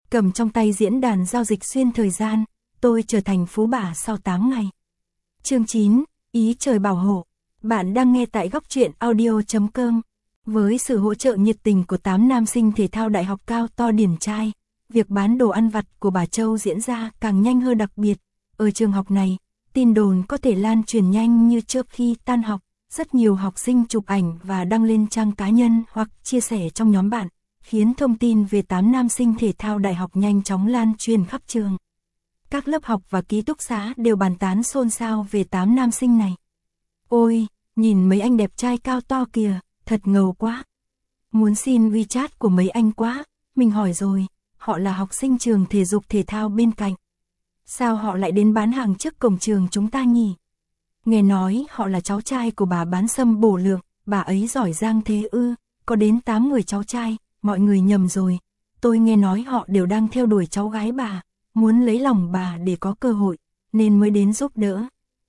cầm trong tay diễn đàn giao dịch xuyên thời gian, tôi trở thành phú bà sau 8 ngày. Chương 9, ý trời bảo hộ. Bạn đang nghe tại góc truyện audio.com. Với sự hỗ trợ nhiệt tình của 8 nam sinh thể thao đại học cao to điển trai, việc bán đồ ăn vặt của bà Châu diễn ra càng nhanh hơn. Đặc biệt, ở trường học này, tin đồn có thể lan truyền nhanh như chớp. Khi tan học, rất nhiều học sinh chụp ảnh và đăng lên trang cá nhân hoặc chia sẻ trong nhóm bạn, khiến thông tin về 8 nam sinh thể thao đại học nhanh chóng lan truyền khắp trường. Các lớp học và ký túc xá đều bàn tán xôn xao về 8 nam sinh này. Ôi, nhìn mấy anh đẹp trai cao to kìa, thật ngầu quá. Muốn xin WeChat của mấy anh quá, mình hỏi rồi, họ là học sinh trường thể dục thể thao bên cạnh. Sao họ lại đến bán hàng trước cổng trường chúng ta nhỉ? Nghe nói họ là cháu trai của bà bán sâm bổ lượng, bà ấy giỏi giang thế ư? Có đến 8 người cháu trai, mọi người nhầm rồi. Tôi nghe nói họ đều đang theo đuổi cháu gái bà, muốn lấy lòng bà để có cơ hội, nên mới đến giúp đỡ.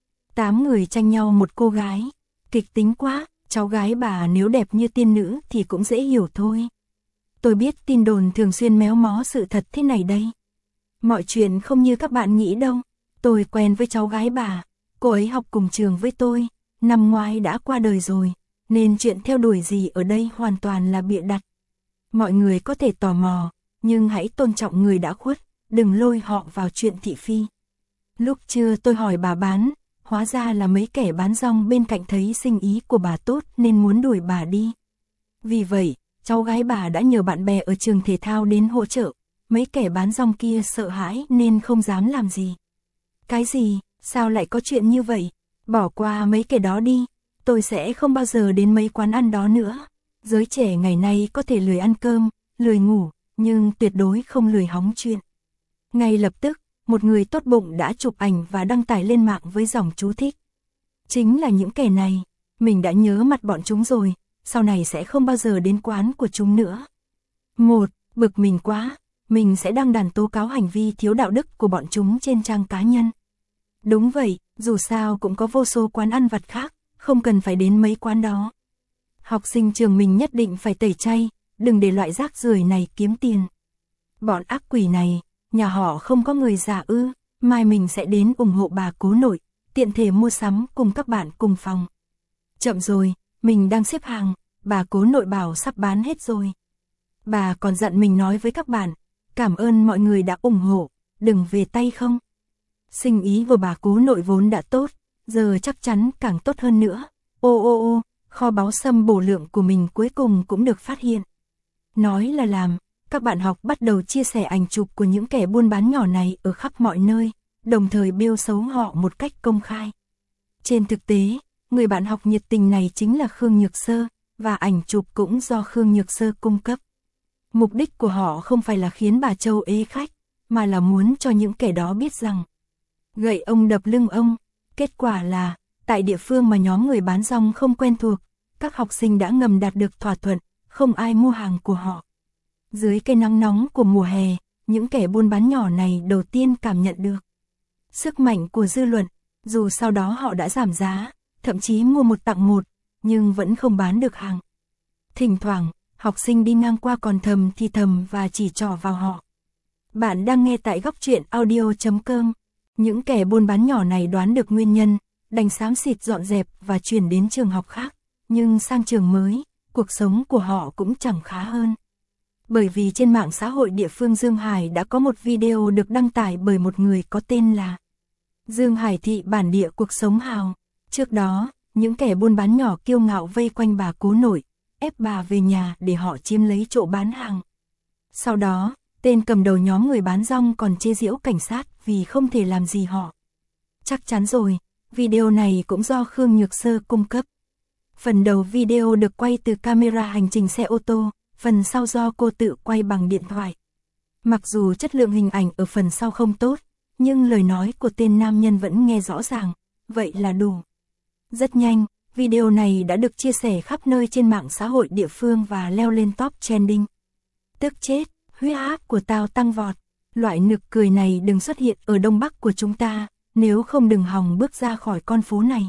8 người tranh nhau một cô gái, kịch tính quá, cháu gái bà nếu đẹp như tiên nữ thì cũng dễ hiểu thôi. Tôi biết tin đồn thường xuyên méo mó sự thật thế này đây. Mọi chuyện không như các bạn nghĩ đâu. Tôi quen với cháu gái bà, cô ấy học cùng trường với tôi, năm ngoái đã qua đời rồi, nên chuyện theo đuổi gì ở đây hoàn toàn là bịa đặt. Mọi người có thể tò mò, nhưng hãy tôn trọng người đã khuất, đừng lôi họ vào chuyện thị phi. Lúc trưa tôi hỏi bà bán, hóa ra là mấy kẻ bán rong bên cạnh thấy sinh ý của bà tốt nên muốn đuổi bà đi. Vì vậy, cháu gái bà đã nhờ bạn bè ở trường thể thao đến hỗ trợ. Mấy kẻ bán rong kia sợ hãi nên không dám làm gì. Cái gì? Sao lại có chuyện như vậy? Bỏ qua mấy kẻ đó đi. Tôi sẽ không bao giờ đến mấy quán ăn đó nữa. Giới trẻ ngày nay có thể lười ăn cơm, lười ngủ, nhưng tuyệt đối không lười hóng chuyện. Ngay lập tức, một người tốt bụng đã chụp ảnh và đăng tải lên mạng với dòng chú thích. Chính là những kẻ này. Mình đã nhớ mặt bọn chúng rồi. Sau này sẽ không bao giờ đến quán của chúng nữa. Bực mình quá. Mình sẽ đăng đàn tố cáo hành vi thiếu đạo đức của bọn chúng trên trang cá nhân. Đúng vậy, dù sao cũng có vô số quán ăn vặt khác, không cần phải đến mấy quán đó. Học sinh trường mình nhất định phải tẩy chay, đừng để loại rác rưởi này kiếm tiền. Bọn ác quỷ này, nhà họ không có người già ư? Mai mình sẽ đến ủng hộ bà cố nội, tiện thể mua sắm cùng các bạn cùng phòng. Chậm rồi, mình đang xếp hàng, bà cố nội bảo sắp bán hết rồi. Bà còn dặn mình nói với các bạn, cảm ơn mọi người đã ủng hộ, đừng về tay không. Sinh ý của bà cố nội vốn đã tốt, giờ chắc chắn càng tốt hơn nữa. Ô, kho báu sâm bổ lượng của mình cuối cùng cũng được phát hiện. Nói là làm, các bạn học bắt đầu chia sẻ ảnh chụp của những kẻ buôn bán nhỏ này ở khắp mọi nơi, đồng thời bêu xấu họ một cách công khai. Trên thực tế, người bạn học nhiệt tình này chính là Khương Nhược Sơ, và ảnh chụp cũng do Khương Nhược Sơ cung cấp. Mục đích của họ không phải là khiến bà Châu ế khách, mà là muốn cho những kẻ đó biết rằng gậy ông đập lưng ông. Kết quả là, tại địa phương mà nhóm người bán rong không quen thuộc, các học sinh đã ngầm đạt được thỏa thuận, không ai mua hàng của họ. Dưới cây nắng nóng của mùa hè, những kẻ buôn bán nhỏ này đầu tiên cảm nhận được sức mạnh của dư luận, dù sau đó họ đã giảm giá, thậm chí mua một tặng một, nhưng vẫn không bán được hàng. Thỉnh thoảng, học sinh đi ngang qua còn thầm thì thầm và chỉ trỏ vào họ. Bạn đang nghe tại góc truyện audio.com. Những kẻ buôn bán nhỏ này đoán được nguyên nhân, đành xám xịt dọn dẹp và chuyển đến trường học khác, nhưng sang trường mới, cuộc sống của họ cũng chẳng khá hơn. Bởi vì trên mạng xã hội địa phương Dương Hải đã có một video được đăng tải bởi một người có tên là Dương Hải Thị bản địa cuộc sống hào. Trước đó, những kẻ buôn bán nhỏ kiêu ngạo vây quanh bà cố nội, ép bà về nhà để họ chiếm lấy chỗ bán hàng. Sau đó, tên cầm đầu nhóm người bán rong còn chế giễu cảnh sát vì không thể làm gì họ. Chắc chắn rồi, video này cũng do Khương Nhược Sơ cung cấp. Phần đầu video được quay từ camera hành trình xe ô tô, phần sau do cô tự quay bằng điện thoại. Mặc dù chất lượng hình ảnh ở phần sau không tốt, nhưng lời nói của tên nam nhân vẫn nghe rõ ràng, vậy là đủ. Rất nhanh, video này đã được chia sẻ khắp nơi trên mạng xã hội địa phương và leo lên top trending. Tức chết, huyết áp của tao tăng vọt. Loại nực cười này đừng xuất hiện ở Đông Bắc của chúng ta, nếu không đừng hòng bước ra khỏi con phố này.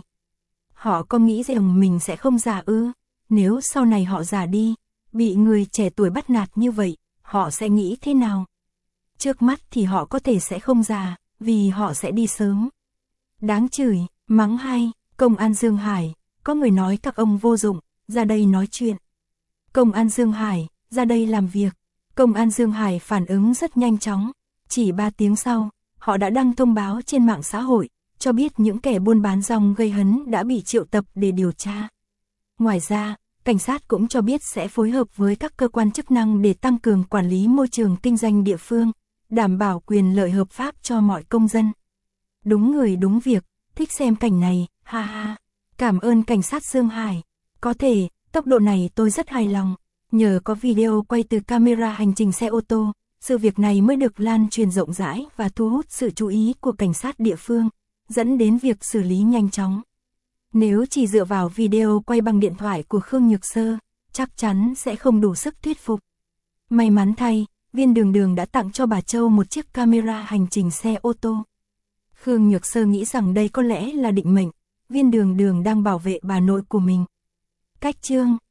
Họ có nghĩ rằng mình sẽ không già ư? Nếu sau này họ già đi, bị người trẻ tuổi bắt nạt như vậy, họ sẽ nghĩ thế nào? Trước mắt thì họ có thể sẽ không già, vì họ sẽ đi sớm. Đáng chửi, mắng hay, công an Dương Hải, có người nói các ông vô dụng, ra đây nói chuyện. Công an Dương Hải, ra đây làm việc. Công an Dương Hải phản ứng rất nhanh chóng, chỉ 3 tiếng sau, họ đã đăng thông báo trên mạng xã hội, cho biết những kẻ buôn bán rong gây hấn đã bị triệu tập để điều tra. Ngoài ra, cảnh sát cũng cho biết sẽ phối hợp với các cơ quan chức năng để tăng cường quản lý môi trường kinh doanh địa phương, đảm bảo quyền lợi hợp pháp cho mọi công dân. Đúng người đúng việc, thích xem cảnh này, ha ha. Cảm ơn cảnh sát Dương Hải. Có thể, tốc độ này tôi rất hài lòng. Nhờ có video quay từ camera hành trình xe ô tô, sự việc này mới được lan truyền rộng rãi và thu hút sự chú ý của cảnh sát địa phương, dẫn đến việc xử lý nhanh chóng. Nếu chỉ dựa vào video quay bằng điện thoại của Khương Nhược Sơ, chắc chắn sẽ không đủ sức thuyết phục. May mắn thay, Viên Đường Đường đã tặng cho bà Châu một chiếc camera hành trình xe ô tô. Khương Nhược Sơ nghĩ rằng đây có lẽ là định mệnh, Viên Đường Đường đang bảo vệ bà nội của mình. Cách chương